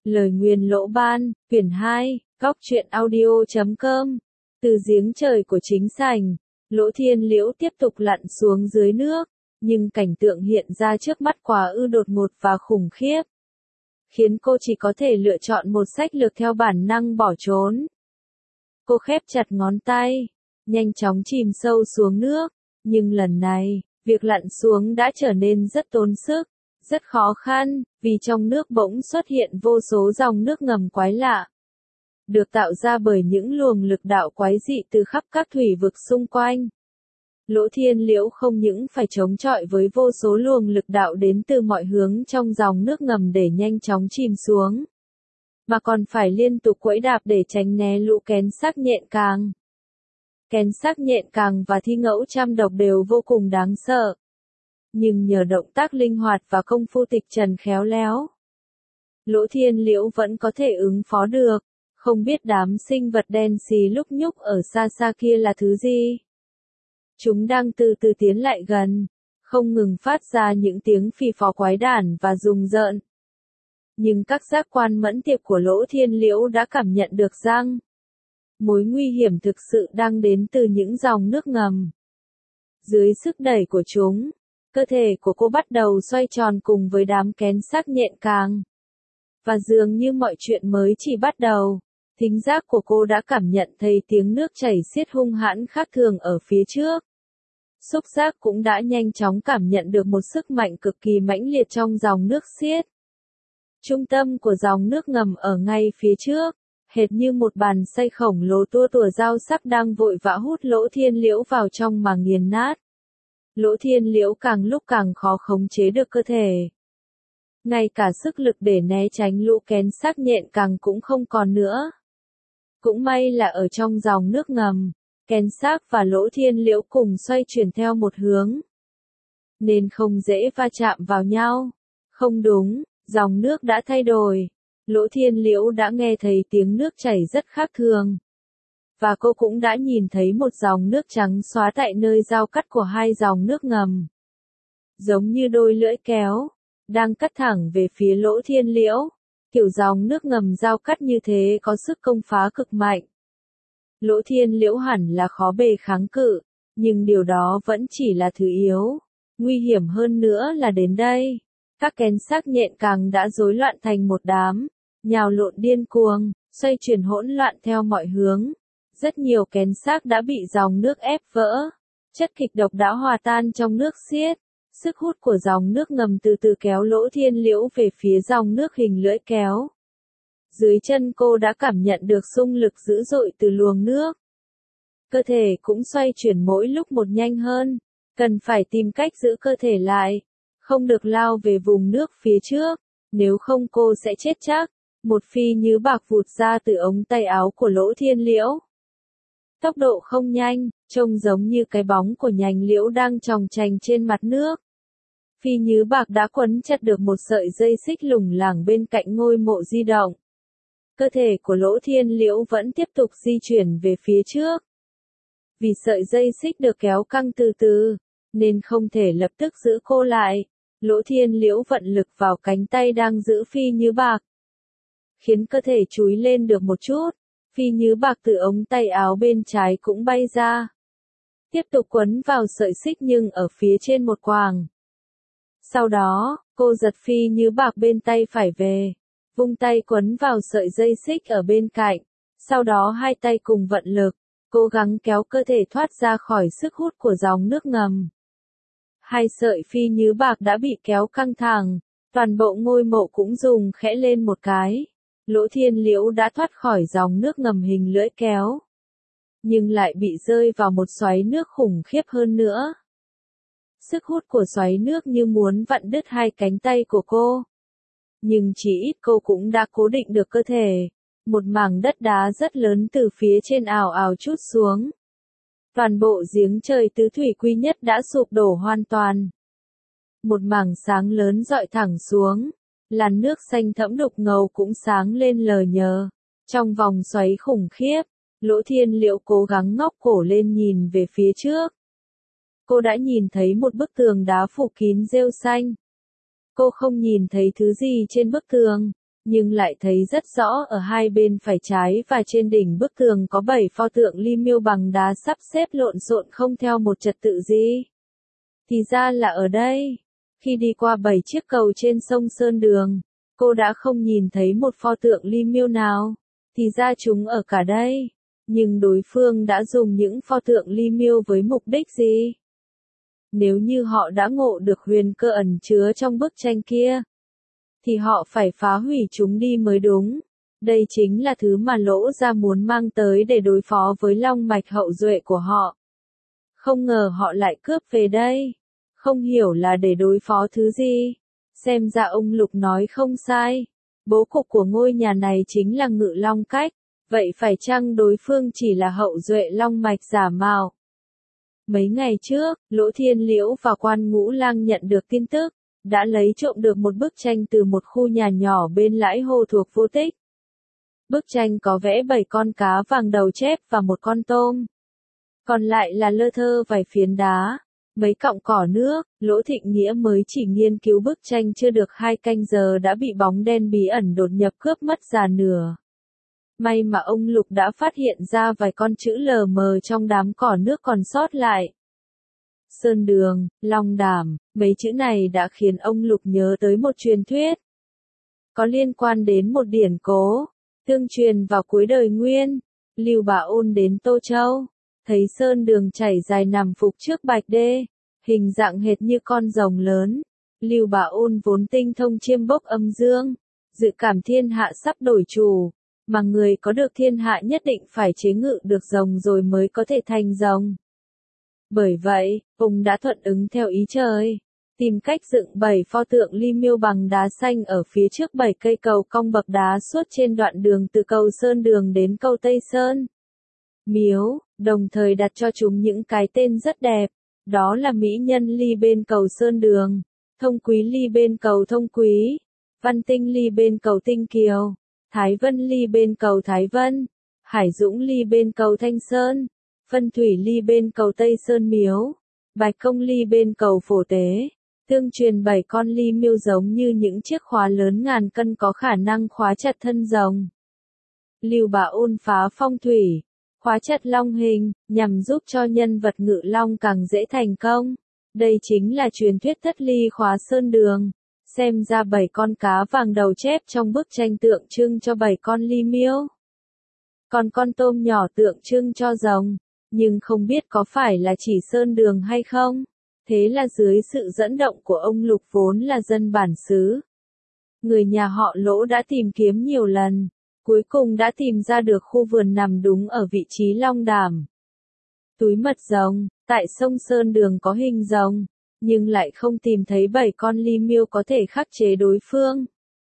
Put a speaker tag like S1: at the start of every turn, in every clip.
S1: Lời nguyền Lỗ Ban, quyển 2, góc truyện audio.com. Từ giếng trời của chính sảnh, Lỗ Thiên Liễu tiếp tục lặn xuống dưới nước, nhưng cảnh tượng hiện ra trước mắt quá đột ngột và khủng khiếp, khiến cô chỉ có thể lựa chọn một sách lược theo bản năng bỏ trốn. Cô khép chặt ngón tay, nhanh chóng chìm sâu xuống nước, nhưng lần này, việc lặn xuống đã trở nên rất tốn sức, rất khó khăn, vì trong nước bỗng xuất hiện vô số dòng nước ngầm quái lạ, được tạo ra bởi những luồng lực đạo quái dị từ khắp các thủy vực xung quanh. Lỗ Thiên Liễu không những phải chống chọi với vô số luồng lực đạo đến từ mọi hướng trong dòng nước ngầm để nhanh chóng chìm xuống, mà còn phải liên tục quẫy đạp để tránh né lũ kén xác nhện càng. Kén xác nhện càng và thi ngẫu trăm độc đều vô cùng đáng sợ. Nhưng nhờ động tác linh hoạt và công phu tịch trần khéo léo, Lỗ Thiên Liễu vẫn có thể ứng phó được, không biết đám sinh vật đen xì lúc nhúc ở xa xa kia là thứ gì. Chúng đang từ từ tiến lại gần, không ngừng phát ra những tiếng phì phò quái đản và rùng rợn. Nhưng các giác quan mẫn tiệp của Lỗ Thiên Liễu đã cảm nhận được rằng mối nguy hiểm thực sự đang đến từ những dòng nước ngầm. Dưới sức đẩy của chúng, cơ thể của cô bắt đầu xoay tròn cùng với đám kén xác nhện càng. Và dường như mọi chuyện mới chỉ bắt đầu, thính giác của cô đã cảm nhận thấy tiếng nước chảy xiết hung hãn khác thường ở phía trước. Xúc giác cũng đã nhanh chóng cảm nhận được một sức mạnh cực kỳ mãnh liệt trong dòng nước xiết. Trung tâm của dòng nước ngầm ở ngay phía trước, hệt như một bàn xay khổng lồ tua tủa dao sắc đang vội vã hút Lỗ Thiên Liễu vào trong mà nghiền nát. Lỗ Thiên Liễu càng lúc càng khó khống chế được cơ thể. Ngay cả sức lực để né tránh lũ kén xác nhện càng cũng không còn nữa. Cũng may là ở trong dòng nước ngầm, kén xác và Lỗ Thiên Liễu cùng xoay chuyển theo một hướng, nên không dễ va chạm vào nhau. Không đúng, dòng nước đã thay đổi. Lỗ Thiên Liễu đã nghe thấy tiếng nước chảy rất khác thường. Và cô cũng đã nhìn thấy một dòng nước trắng xóa tại nơi giao cắt của hai dòng nước ngầm. Giống như đôi lưỡi kéo, đang cắt thẳng về phía Lỗ Thiên Liễu. Kiểu dòng nước ngầm giao cắt như thế có sức công phá cực mạnh. Lỗ Thiên Liễu hẳn là khó bề kháng cự, nhưng điều đó vẫn chỉ là thứ yếu. Nguy hiểm hơn nữa là đến đây. Các kén xác nhện càng đã rối loạn thành một đám, nhào lộn điên cuồng, xoay chuyển hỗn loạn theo mọi hướng. Rất nhiều kén xác đã bị dòng nước ép vỡ. Chất kịch độc đã hòa tan trong nước xiết. Sức hút của dòng nước ngầm từ từ kéo Lỗ Thiên Liễu về phía dòng nước hình lưỡi kéo. Dưới chân cô đã cảm nhận được xung lực dữ dội từ luồng nước. Cơ thể cũng xoay chuyển mỗi lúc một nhanh hơn. Cần phải tìm cách giữ cơ thể lại. Không được lao về vùng nước phía trước. Nếu không cô sẽ chết chắc. Một phi như bạc vụt ra từ ống tay áo của Lỗ Thiên Liễu. Tốc độ không nhanh, trông giống như cái bóng của nhành liễu đang chòng chành trên mặt nước. Phi như bạc đã quấn chặt được một sợi dây xích lủng lẳng bên cạnh ngôi mộ di động. Cơ thể của Lỗ Thiên Liễu vẫn tiếp tục di chuyển về phía trước. Vì sợi dây xích được kéo căng từ từ, nên không thể lập tức giữ cô lại. Lỗ Thiên Liễu vận lực vào cánh tay đang giữ Phi như bạc, khiến cơ thể chúi lên được một chút. Phi như bạc từ ống tay áo bên trái cũng bay ra. Tiếp tục quấn vào sợi xích nhưng ở phía trên một quàng. Sau đó, cô giật Phi như bạc bên tay phải về. Vung tay quấn vào sợi dây xích ở bên cạnh. Sau đó hai tay cùng vận lực, cố gắng kéo cơ thể thoát ra khỏi sức hút của dòng nước ngầm. Hai sợi Phi như bạc đã bị kéo căng thẳng. Toàn bộ ngôi mộ cũng rung khẽ lên một cái. Lỗ Thiên Liễu đã thoát khỏi dòng nước ngầm hình lưỡi kéo. Nhưng lại bị rơi vào một xoáy nước khủng khiếp hơn nữa. Sức hút của xoáy nước như muốn vặn đứt hai cánh tay của cô. Nhưng chỉ ít cô cũng đã cố định được cơ thể. Một mảng đất đá rất lớn từ phía trên ào ào trút xuống. Toàn bộ giếng trời tứ thủy quy nhất đã sụp đổ hoàn toàn. Một mảng sáng lớn rọi thẳng xuống. Làn nước xanh thẫm đục ngầu cũng sáng lên lờ nhờ. Trong vòng xoáy khủng khiếp, Lỗ Thiên Liễu cố gắng ngóc cổ lên nhìn về phía trước. Cô đã nhìn thấy một bức tường đá phủ kín rêu xanh. Cô không nhìn thấy thứ gì trên bức tường, nhưng lại thấy rất rõ ở hai bên phải trái và trên đỉnh bức tường có 7 pho tượng ly miêu bằng đá sắp xếp lộn xộn không theo một trật tự gì. Thì ra là ở đây. Khi đi qua 7 chiếc cầu trên sông Sơn Đường, cô đã không nhìn thấy một pho tượng ly miêu nào. Thì ra chúng ở cả đây. Nhưng đối phương đã dùng những pho tượng ly miêu với mục đích gì? Nếu như họ đã ngộ được huyền cơ ẩn chứa trong bức tranh kia, thì họ phải phá hủy chúng đi mới đúng. Đây chính là thứ mà Lỗ Gia muốn mang tới để đối phó với long mạch hậu duệ của họ. Không ngờ họ lại cướp về đây. Không hiểu là để đối phó thứ gì. Xem ra ông Lục nói không sai. Bố cục của ngôi nhà này chính là Ngự Long Cách. Vậy phải chăng đối phương chỉ là hậu duệ long mạch giả mạo? Mấy ngày trước, Lỗ Thiên Liễu và Quan Ngũ Lang nhận được tin tức, đã lấy trộm được một bức tranh từ một khu nhà nhỏ bên Lãi Hồ thuộc Vô Tích. Bức tranh có vẽ 7 con cá vàng đầu chép và một con tôm. Còn lại là lơ thơ vài phiến đá, mấy cọng cỏ nước. Lỗ Thịnh Nghĩa mới chỉ nghiên cứu bức tranh chưa được 2 canh giờ đã bị bóng đen bí ẩn đột nhập cướp mất già nửa. May mà ông Lục đã phát hiện ra vài con chữ lờ mờ trong đám cỏ nước còn sót lại. Sơn Đường, Long Đàm, mấy chữ này đã khiến ông Lục nhớ tới một truyền thuyết. Có liên quan đến một điển cố, tương truyền vào cuối đời Nguyên, Lưu Bá Ôn đến Tô Châu, thấy Sơn Đường chảy dài nằm phục trước Bạch Đê, hình dạng hệt như con rồng lớn. Lưu Bá Ôn vốn tinh thông chiêm bốc âm dương, dự cảm thiên hạ sắp đổi chủ, mà người có được thiên hạ nhất định phải chế ngự được rồng rồi mới có thể thành rồng. Bởi vậy, ông đã thuận ứng theo ý trời, tìm cách dựng 7 pho tượng ly miêu bằng đá xanh ở phía trước 7 cây cầu cong bậc đá suốt trên đoạn đường từ cầu Sơn Đường đến cầu Tây Sơn Miếu, đồng thời đặt cho chúng những cái tên rất đẹp, đó là Mỹ Nhân ly bên cầu Sơn Đường, Thông Quý ly bên cầu Thông Quý, Văn Tinh ly bên cầu Tinh Kiều, Thái Vân ly bên cầu Thái Vân, Hải Dũng ly bên cầu Thanh Sơn, Phân Thủy ly bên cầu Tây Sơn Miếu, Bạch Công ly bên cầu Phổ Tế. Tương truyền 7 con ly miêu giống như những chiếc khóa lớn ngàn cân có khả năng khóa chặt thân rồng. Lưu Bá Ôn phá phong thủy, khóa chặt long hình, nhằm giúp cho nhân vật ngự long càng dễ thành công. Đây chính là truyền thuyết thất ly khóa Sơn Đường. Xem ra 7 con cá vàng đầu chép trong bức tranh tượng trưng cho 7 con ly miêu. Còn con tôm nhỏ tượng trưng cho rồng, nhưng không biết có phải là chỉ Sơn Đường hay không. Thế là dưới sự dẫn động của ông Lục vốn là dân bản xứ, người nhà họ Lỗ đã tìm kiếm nhiều lần, cuối cùng đã tìm ra được khu vườn nằm đúng ở vị trí long đàm. Túi mật rồng, tại sông Sơn Đường có hình rồng, nhưng lại không tìm thấy 7 con ly miêu có thể khắc chế đối phương.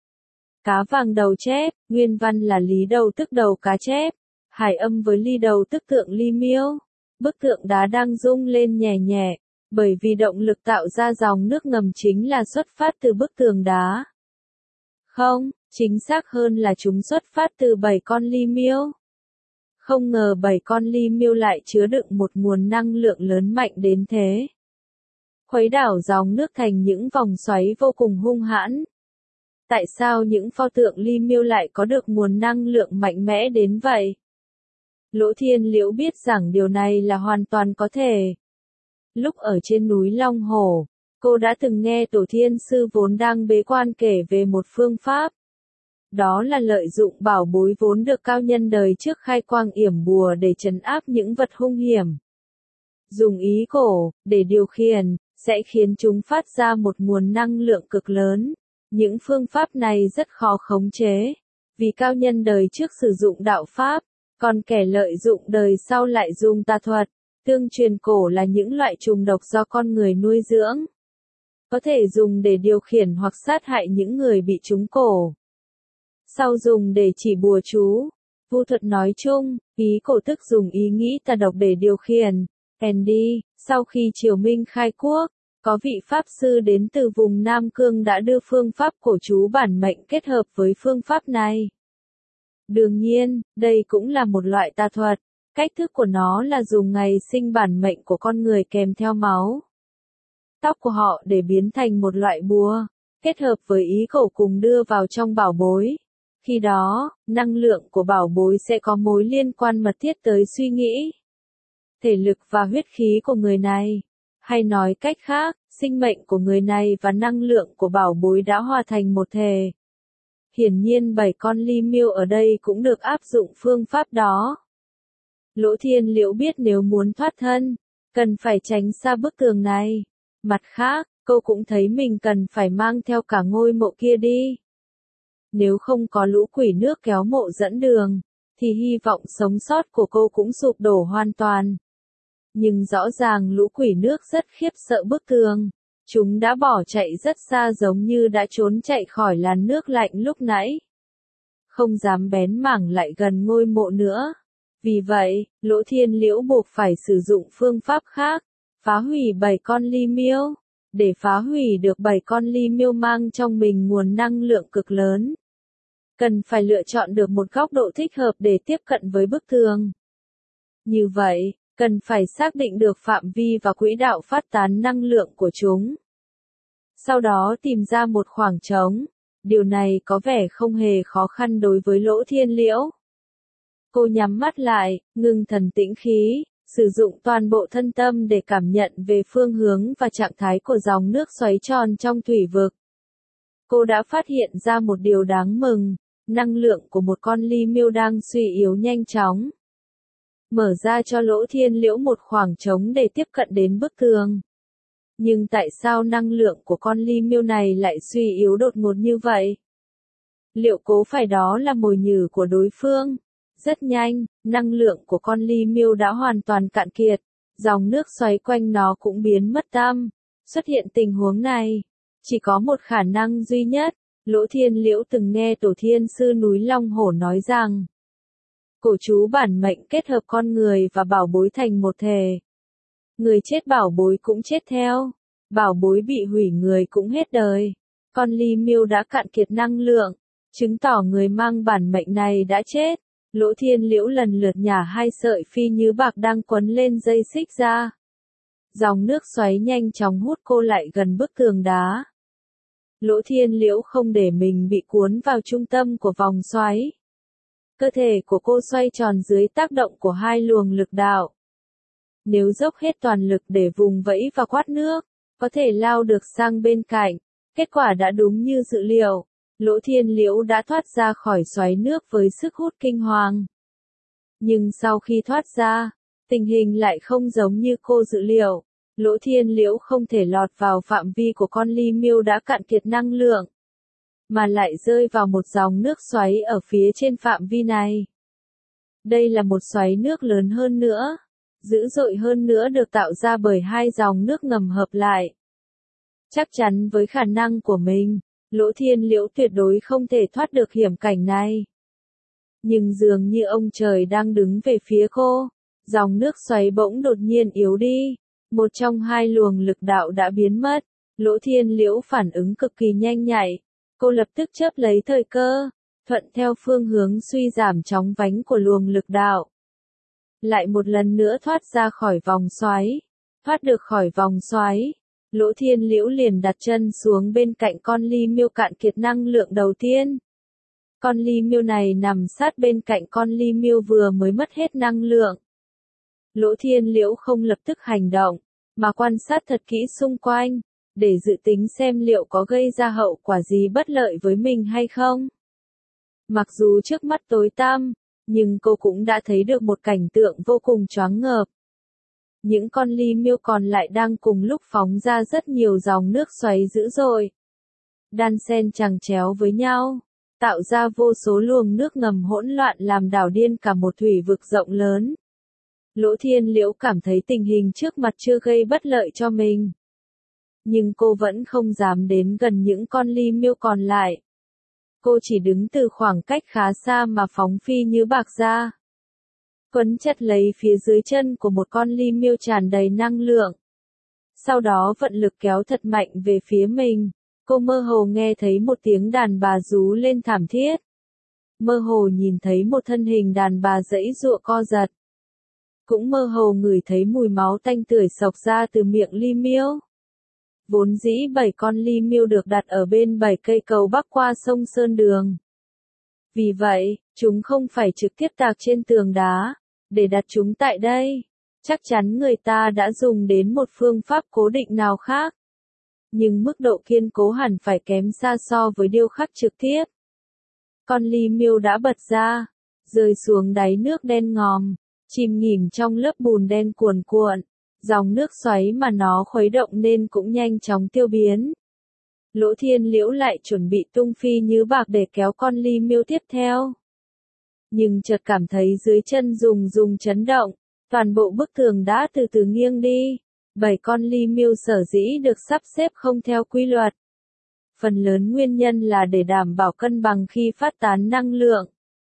S1: Cá vàng đầu chép, nguyên văn là lý đầu tức đầu cá chép, hải âm với ly đầu tức tượng ly miêu. Bức tượng đá đang rung lên nhẹ nhẹ, bởi vì động lực tạo ra dòng nước ngầm chính là xuất phát từ bức tường đá. Không, chính xác hơn là chúng xuất phát từ 7 con ly miêu. Không ngờ 7 con ly miêu lại chứa đựng một nguồn năng lượng lớn mạnh đến thế. Khuấy đảo dòng nước thành những vòng xoáy vô cùng hung hãn. Tại sao những pho tượng ly miêu lại có được nguồn năng lượng mạnh mẽ đến vậy? Lỗ Thiên Liễu biết rằng điều này là hoàn toàn có thể. Lúc ở trên núi Long Hồ, cô đã từng nghe Tổ Thiên Sư vốn đang bế quan kể về một phương pháp. Đó là lợi dụng bảo bối vốn được cao nhân đời trước khai quang yểm bùa để trấn áp những vật hung hiểm. Dùng ý cổ, để điều khiển, sẽ khiến chúng phát ra một nguồn năng lượng cực lớn. Những phương pháp này rất khó khống chế, vì cao nhân đời trước sử dụng đạo pháp, còn kẻ lợi dụng đời sau lại dùng tà thuật. Tương truyền cổ là những loại trùng độc do con người nuôi dưỡng, có thể dùng để điều khiển hoặc sát hại những người bị trúng cổ. Sau dùng để chỉ bùa chú, vu thuật nói chung, ý cổ tức dùng ý nghĩ tà độc để điều khiển. Andy, sau khi Triều Minh khai quốc, có vị pháp sư đến từ vùng Nam Cương đã đưa phương pháp cổ chú bản mệnh kết hợp với phương pháp này. Đương nhiên, đây cũng là một loại tà thuật. Cách thức của nó là dùng ngày sinh bản mệnh của con người kèm theo máu, tóc của họ để biến thành một loại bùa, kết hợp với ý cổ cùng đưa vào trong bảo bối. Khi đó, năng lượng của bảo bối sẽ có mối liên quan mật thiết tới suy nghĩ, thể lực và huyết khí của người này. Hay nói cách khác, sinh mệnh của người này và năng lượng của bảo bối đã hòa thành một thể. Hiển nhiên 7 con ly miêu ở đây cũng được áp dụng phương pháp đó. Lỗ Thiên Liễu biết nếu muốn thoát thân, cần phải tránh xa bức tường này. Mặt khác, cô cũng thấy mình cần phải mang theo cả ngôi mộ kia đi. Nếu không có lũ quỷ nước kéo mộ dẫn đường, thì hy vọng sống sót của cô cũng sụp đổ hoàn toàn. Nhưng rõ ràng lũ quỷ nước rất khiếp sợ bức tường. Chúng đã bỏ chạy rất xa giống như đã trốn chạy khỏi làn nước lạnh lúc nãy. Không dám bén mảng lại gần ngôi mộ nữa. Vì vậy, Lỗ Thiên Liễu buộc phải sử dụng phương pháp khác, phá hủy 7 con ly miêu. Để phá hủy được 7 con ly miêu mang trong mình nguồn năng lượng cực lớn, cần phải lựa chọn được một góc độ thích hợp để tiếp cận với bức tường. Như vậy, cần phải xác định được phạm vi và quỹ đạo phát tán năng lượng của chúng. Sau đó tìm ra một khoảng trống. Điều này có vẻ không hề khó khăn đối với Lỗ Thiên Liễu. Cô nhắm mắt lại, ngưng thần tĩnh khí, sử dụng toàn bộ thân tâm để cảm nhận về phương hướng và trạng thái của dòng nước xoáy tròn trong thủy vực. Cô đã phát hiện ra một điều đáng mừng, năng lượng của một con ly miêu đang suy yếu nhanh chóng. Mở ra cho Lỗ Thiên Liễu một khoảng trống để tiếp cận đến bức tường. Nhưng tại sao năng lượng của con ly miêu này lại suy yếu đột ngột như vậy? Liệu cố phải đó là mồi nhử của đối phương? Rất nhanh, năng lượng của con ly miêu đã hoàn toàn cạn kiệt, dòng nước xoáy quanh nó cũng biến mất tăm. Xuất hiện tình huống này, chỉ có một khả năng duy nhất. Lỗ Thiên Liễu từng nghe Tổ Thiên Sư núi Long Hổ nói rằng, cổ chú bản mệnh kết hợp con người và bảo bối thành một thể. Người chết bảo bối cũng chết theo, bảo bối bị hủy người cũng hết đời. Con ly miêu đã cạn kiệt năng lượng, chứng tỏ người mang bản mệnh này đã chết. Lỗ Thiên Liễu lần lượt nhả 2 sợi phi như bạc đang quấn lên dây xích ra. Dòng nước xoáy nhanh chóng hút cô lại gần bức tường đá. Lỗ Thiên Liễu không để mình bị cuốn vào trung tâm của vòng xoáy. Cơ thể của cô xoay tròn dưới tác động của 2 luồng lực đạo. Nếu dốc hết toàn lực để vùng vẫy và quát nước, có thể lao được sang bên cạnh. Kết quả đã đúng như dự liệu. Lỗ Thiên Liễu đã thoát ra khỏi xoáy nước với sức hút kinh hoàng. Nhưng sau khi thoát ra, tình hình lại không giống như cô dự liệu. Lỗ Thiên Liễu không thể lọt vào phạm vi của con ly miêu đã cạn kiệt năng lượng, mà lại rơi vào một dòng nước xoáy ở phía trên phạm vi này. Đây là một xoáy nước lớn hơn nữa, dữ dội hơn nữa được tạo ra bởi 2 dòng nước ngầm hợp lại. Chắc chắn với khả năng của mình, Lỗ Thiên Liễu tuyệt đối không thể thoát được hiểm cảnh này. Nhưng dường như ông trời đang đứng về phía cô, dòng nước xoáy bỗng đột nhiên yếu đi. Một trong 2 luồng lực đạo đã biến mất. Lỗ Thiên Liễu phản ứng cực kỳ nhanh nhạy. Cô lập tức chớp lấy thời cơ, thuận theo phương hướng suy giảm chóng vánh của luồng lực đạo. Lại một lần nữa thoát ra khỏi vòng xoáy. Thoát được khỏi vòng xoáy, Lỗ Thiên Liễu liền đặt chân xuống bên cạnh con ly miêu cạn kiệt năng lượng đầu tiên. Con ly miêu này nằm sát bên cạnh con ly miêu vừa mới mất hết năng lượng. Lỗ Thiên Liễu không lập tức hành động, mà quan sát thật kỹ xung quanh, để dự tính xem liệu có gây ra hậu quả gì bất lợi với mình hay không. Mặc dù trước mắt tối tăm, nhưng cô cũng đã thấy được một cảnh tượng vô cùng choáng ngợp. Những con ly miêu còn lại đang cùng lúc phóng ra rất nhiều dòng nước xoáy dữ dội, đan xen chằng chéo với nhau, tạo ra vô số luồng nước ngầm hỗn loạn làm đảo điên cả một thủy vực rộng lớn. Lỗ Thiên Liễu cảm thấy tình hình trước mặt chưa gây bất lợi cho mình. Nhưng cô vẫn không dám đến gần những con ly miêu còn lại. Cô chỉ đứng từ khoảng cách khá xa mà phóng phi như bạc ra. Quấn chặt lấy phía dưới chân của một con ly miêu tràn đầy năng lượng. Sau đó vận lực kéo thật mạnh về phía mình. Cô mơ hồ nghe thấy một tiếng đàn bà rú lên thảm thiết. Mơ hồ nhìn thấy một thân hình đàn bà giãy giụa co giật. Cũng mơ hồ ngửi thấy mùi máu tanh tưởi xộc ra từ miệng ly miêu. Vốn dĩ 7 con ly miêu được đặt ở bên 7 cây cầu bắc qua sông Sơn Đường. Vì vậy, chúng không phải trực tiếp tạc trên tường đá, để đặt chúng tại đây. Chắc chắn người ta đã dùng đến một phương pháp cố định nào khác. Nhưng mức độ kiên cố hẳn phải kém xa so với điêu khắc trực tiếp. Con ly miêu đã bật ra, rơi xuống đáy nước đen ngòm, chìm nghỉm trong lớp bùn đen cuồn cuộn. Dòng nước xoáy mà nó khuấy động nên cũng nhanh chóng tiêu biến. Lỗ Thiên Liễu lại chuẩn bị tung phi như bạc để kéo con ly miêu tiếp theo. Nhưng chợt cảm thấy dưới chân rùng chấn động, toàn bộ bức tường đã từ từ nghiêng đi. 7 con ly miêu sở dĩ được sắp xếp không theo quy luật. Phần lớn nguyên nhân là để đảm bảo cân bằng khi phát tán năng lượng.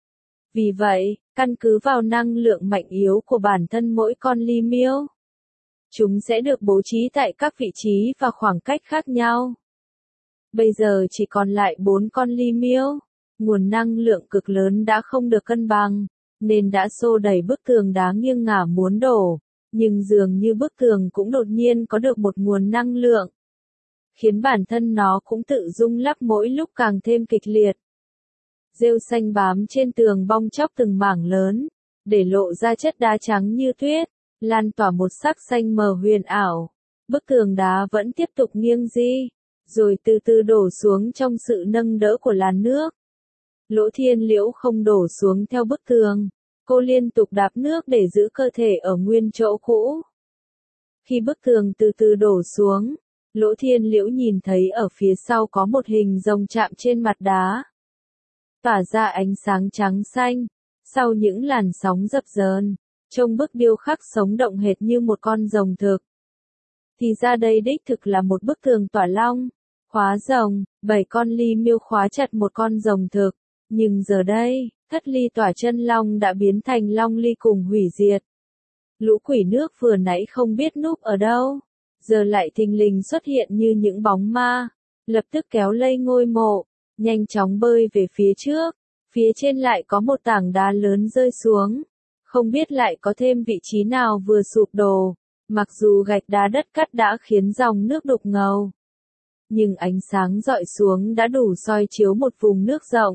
S1: Vì vậy, căn cứ vào năng lượng mạnh yếu của bản thân mỗi con ly miêu, chúng sẽ được bố trí tại các vị trí và khoảng cách khác nhau. Bây giờ chỉ còn lại 4 con ly miêu. Nguồn năng lượng cực lớn đã không được cân bằng, nên đã xô đẩy bức tường đá nghiêng ngả muốn đổ. Nhưng dường như bức tường cũng đột nhiên có được một nguồn năng lượng, khiến bản thân nó cũng tự rung lắc mỗi lúc càng thêm kịch liệt. Rêu xanh bám trên tường bong chóc từng mảng lớn, để lộ ra chất đá trắng như tuyết, lan tỏa một sắc xanh mờ huyền ảo. Bức tường đá vẫn tiếp tục nghiêng di, rồi từ từ đổ xuống trong sự nâng đỡ của làn nước. Lỗ Thiên Liễu không đổ xuống theo bức tường. Cô liên tục đạp nước để giữ cơ thể ở nguyên chỗ cũ. Khi bức tường từ từ đổ xuống, Lỗ Thiên Liễu nhìn thấy ở phía sau có một hình rồng chạm trên mặt đá, tỏa ra ánh sáng trắng xanh, sau những làn sóng dập dờn, trông bức điêu khắc sống động hệt như một con rồng thực. Thì ra đây đích thực là một bức tường tỏa long, khóa rồng. 7 con ly miêu khóa chặt một con rồng thực, nhưng giờ đây, thất ly tỏa chân long đã biến thành long ly cùng hủy diệt. Lũ quỷ nước vừa nãy không biết núp ở đâu, giờ lại thình lình xuất hiện như những bóng ma, lập tức kéo lây ngôi mộ, nhanh chóng bơi về phía trước. Phía trên lại có một tảng đá lớn rơi xuống, không biết lại có thêm vị trí nào vừa sụp đổ, mặc dù gạch đá đất cắt đã khiến dòng nước đục ngầu. Nhưng ánh sáng rọi xuống đã đủ soi chiếu một vùng nước rộng.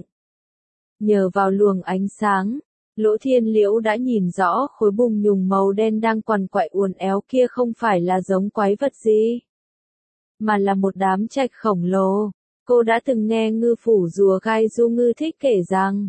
S1: Nhờ vào luồng ánh sáng, Lỗ Thiên Liễu đã nhìn rõ khối bùn nhùng màu đen đang quằn quại uốn éo kia không phải là giống quái vật gì, mà là một đám trạch khổng lồ. Cô đã từng nghe ngư phủ rùa gai du ngư thích kể rằng,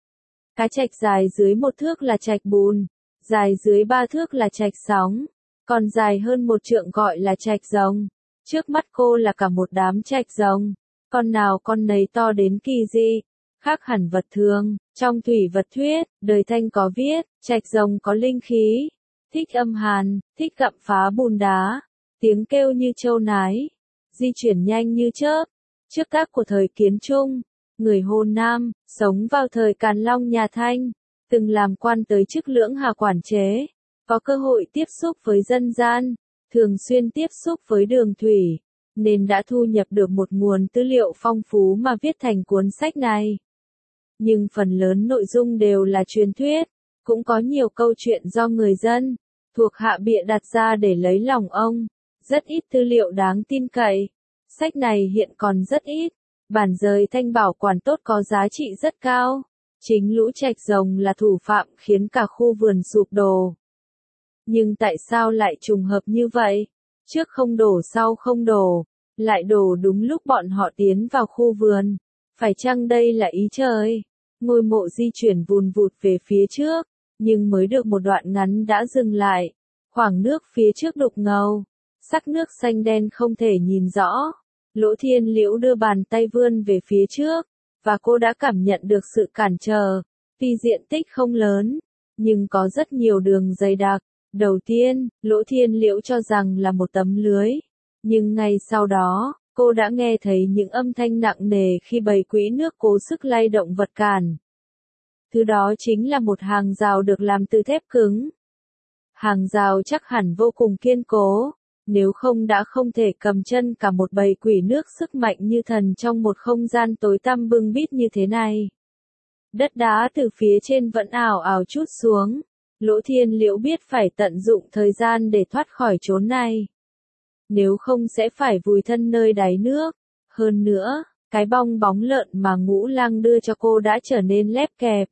S1: cái trạch dài dưới 1 thước là trạch bùn, dài dưới 3 thước là trạch sóng, còn dài hơn 1 trượng gọi là trạch rồng. Trước mắt cô là cả một đám trạch rồng, con nào con nấy to đến kỳ dị, khác hẳn vật thường. Trong thủy vật thuyết, đời Thanh có viết, trạch rồng có linh khí, thích âm hàn, thích gặm phá bùn đá, tiếng kêu như trâu nái, di chuyển nhanh như chớp. Trước các của thời Kiến Trung, người Hồ Nam, sống vào thời Càn Long nhà Thanh, từng làm quan tới chức lưỡng hà quản chế, có cơ hội tiếp xúc với dân gian, thường xuyên tiếp xúc với đường thủy, nên đã thu nhập được một nguồn tư liệu phong phú mà viết thành cuốn sách này. Nhưng phần lớn nội dung đều là truyền thuyết, cũng có nhiều câu chuyện do người dân thuộc hạ bịa đặt ra để lấy lòng ông, rất ít tư liệu đáng tin cậy. Sách này hiện còn rất ít, bản rời Thanh bảo quản tốt có giá trị rất cao. Chính lũ trạch rồng là thủ phạm khiến cả khu vườn sụp đổ. Nhưng tại sao lại trùng hợp như vậy? Trước không đổ sau không đổ, lại đổ đúng lúc bọn họ tiến vào khu vườn. Phải chăng đây là ý trời? Ngôi mộ di chuyển vùn vụt về phía trước, nhưng mới được một đoạn ngắn đã dừng lại. Khoảng nước phía trước đục ngầu, sắc nước xanh đen không thể nhìn rõ. Lỗ Thiên Liễu đưa bàn tay vươn về phía trước, và cô đã cảm nhận được sự cản trở. Tuy diện tích không lớn, nhưng có rất nhiều đường dày đặc. Đầu tiên, Lỗ Thiên Liễu cho rằng là một tấm lưới, nhưng ngay sau đó, cô đã nghe thấy những âm thanh nặng nề khi bầy quỹ nước cố sức lay động vật cản. Thứ đó chính là một hàng rào được làm từ thép cứng. Hàng rào chắc hẳn vô cùng kiên cố, nếu không đã không thể cầm chân cả một bầy quỷ nước sức mạnh như thần trong một không gian tối tăm bưng bít như thế này. Đất đá từ phía trên vẫn ào ào trút xuống. Lỗ Thiên Liễu biết phải tận dụng thời gian để thoát khỏi chốn này. Nếu không sẽ phải vùi thân nơi đáy nước. Hơn nữa, Cái bong bóng lợn mà Ngũ Lang đưa cho cô đã trở nên lép kẹp.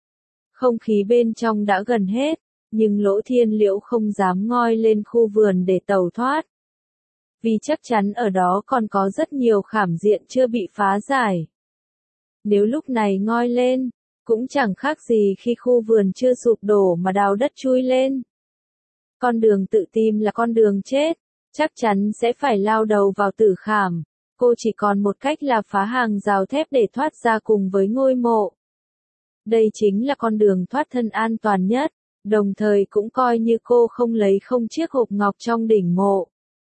S1: Không khí bên trong đã gần hết, nhưng Lỗ Thiên Liễu không dám ngoi lên khu vườn để tẩu thoát. Vì chắc chắn ở đó còn có rất nhiều khảm diện chưa bị phá giải. Nếu lúc này ngoi lên, cũng chẳng khác gì khi khu vườn chưa sụp đổ mà đào đất chui lên. Con đường tự tìm là con đường chết, chắc chắn sẽ phải lao đầu vào tử khảm. Cô chỉ còn một cách là phá hàng rào thép để thoát ra cùng với ngôi mộ. Đây chính là con đường thoát thân an toàn nhất, đồng thời cũng coi như cô không lấy không chiếc hộp ngọc trong đỉnh mộ.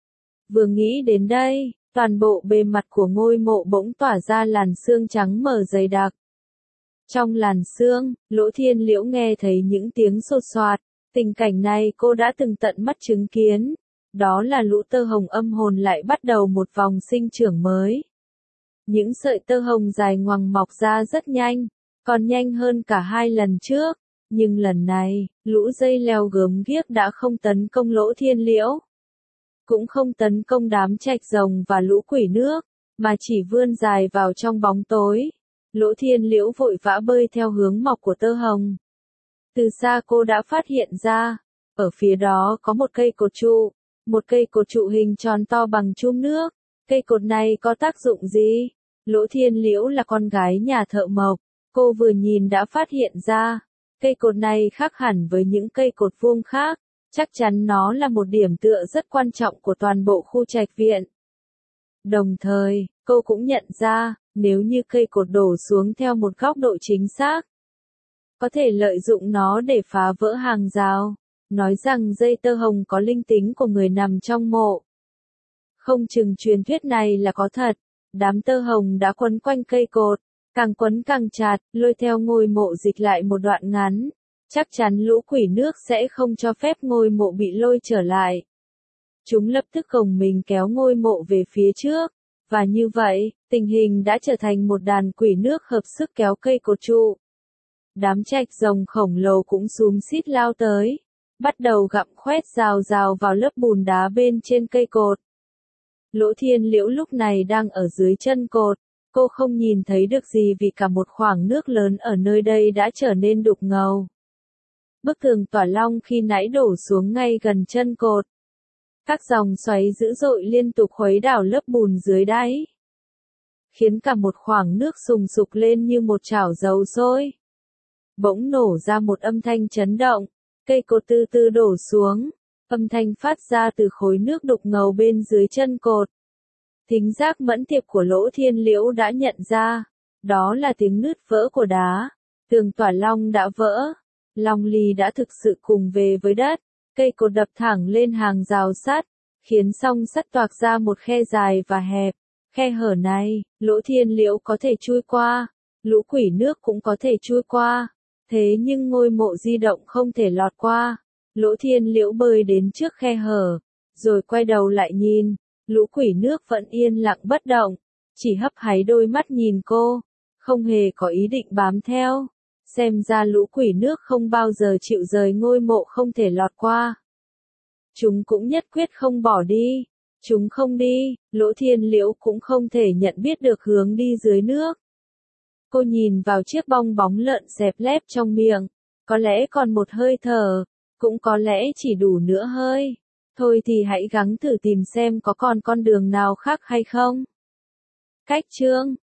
S1: Vừa nghĩ đến đây, toàn bộ bề mặt của ngôi mộ bỗng tỏa ra làn sương trắng mờ dày đặc. Trong làn sương, Lỗ Thiên Liễu nghe thấy những tiếng sột soạt, tình cảnh này cô đã từng tận mắt chứng kiến. Đó là lũ tơ hồng âm hồn lại bắt đầu một vòng sinh trưởng mới. Những sợi tơ hồng dài ngoằng mọc ra rất nhanh, còn nhanh hơn cả 2 lần trước. Nhưng lần này, lũ dây leo gớm ghiếc đã không tấn công Lỗ Thiên Liễu. Cũng không tấn công đám trạch rồng và lũ quỷ nước, mà chỉ vươn dài vào trong bóng tối. Lỗ Thiên Liễu vội vã bơi theo hướng mọc của tơ hồng. Từ xa cô đã phát hiện ra, ở phía đó có một cây cột trụ. Một cây cột trụ hình tròn to bằng chum nước. Cây cột này có tác dụng gì? Lỗ Thiên Liễu là con gái nhà thợ mộc. Cô vừa nhìn đã phát hiện ra. Cây cột này khác hẳn với những cây cột vuông khác. Chắc chắn nó là một điểm tựa rất quan trọng của toàn bộ khu trạch viện. Đồng thời, cô cũng nhận ra, nếu như cây cột đổ xuống theo một góc độ chính xác, có thể lợi dụng nó để phá vỡ hàng rào. Nói rằng dây tơ hồng có linh tính của người nằm trong mộ. Không chừng truyền thuyết này là có thật. Đám tơ hồng đã quấn quanh cây cột, càng quấn càng chặt, lôi theo ngôi mộ dịch lại một đoạn ngắn. Chắc chắn lũ quỷ nước sẽ không cho phép ngôi mộ bị lôi trở lại. Chúng lập tức gồng mình kéo ngôi mộ về phía trước. Và như vậy, tình hình đã trở thành một đàn quỷ nước hợp sức kéo cây cột trụ. Đám trạch rồng khổng lồ cũng xúm xít lao tới. Bắt đầu gặm khoét rào rào vào lớp bùn đá bên trên cây cột. Lỗ Thiên Liễu lúc này đang ở dưới chân cột, cô không nhìn thấy được gì vì cả một khoảng nước lớn ở nơi đây đã trở nên đục ngầu. Bức tường Tỏa Long khi nãy đổ xuống ngay gần chân cột. Các dòng xoáy dữ dội liên tục khuấy đảo lớp bùn dưới đáy, khiến cả một khoảng nước sùng sục lên như một chảo dầu sôi. Bỗng nổ ra một âm thanh chấn động. Cây cột từ từ đổ xuống, âm thanh phát ra từ khối nước đục ngầu bên dưới chân cột. Thính giác mẫn tiệp của Lỗ Thiên Liễu đã nhận ra, đó là tiếng nứt vỡ của đá. Tường Tỏa Long đã vỡ, Long Ly đã thực sự cùng về với đất. Cây cột đập thẳng lên hàng rào sắt, khiến song sắt toạc ra một khe dài và hẹp. Khe hở này, Lỗ Thiên Liễu có thể chui qua, lũ quỷ nước cũng có thể chui qua. Thế nhưng ngôi mộ di động không thể lọt qua. Lỗ Thiên Liễu bơi đến trước khe hở, rồi quay đầu lại nhìn, lũ quỷ nước vẫn yên lặng bất động, chỉ hấp háy đôi mắt nhìn cô, không hề có ý định bám theo. Xem ra lũ quỷ nước không bao giờ chịu rời ngôi mộ không thể lọt qua. Chúng cũng nhất quyết không bỏ đi. Chúng không đi, Lỗ Thiên Liễu cũng không thể nhận biết được hướng đi dưới nước. Cô nhìn vào chiếc bong bóng lợn xẹp lép trong miệng, có lẽ còn một hơi thở, cũng có lẽ chỉ đủ nửa hơi. Thôi thì hãy gắng thử tìm xem có còn con đường nào khác hay không. Cách chương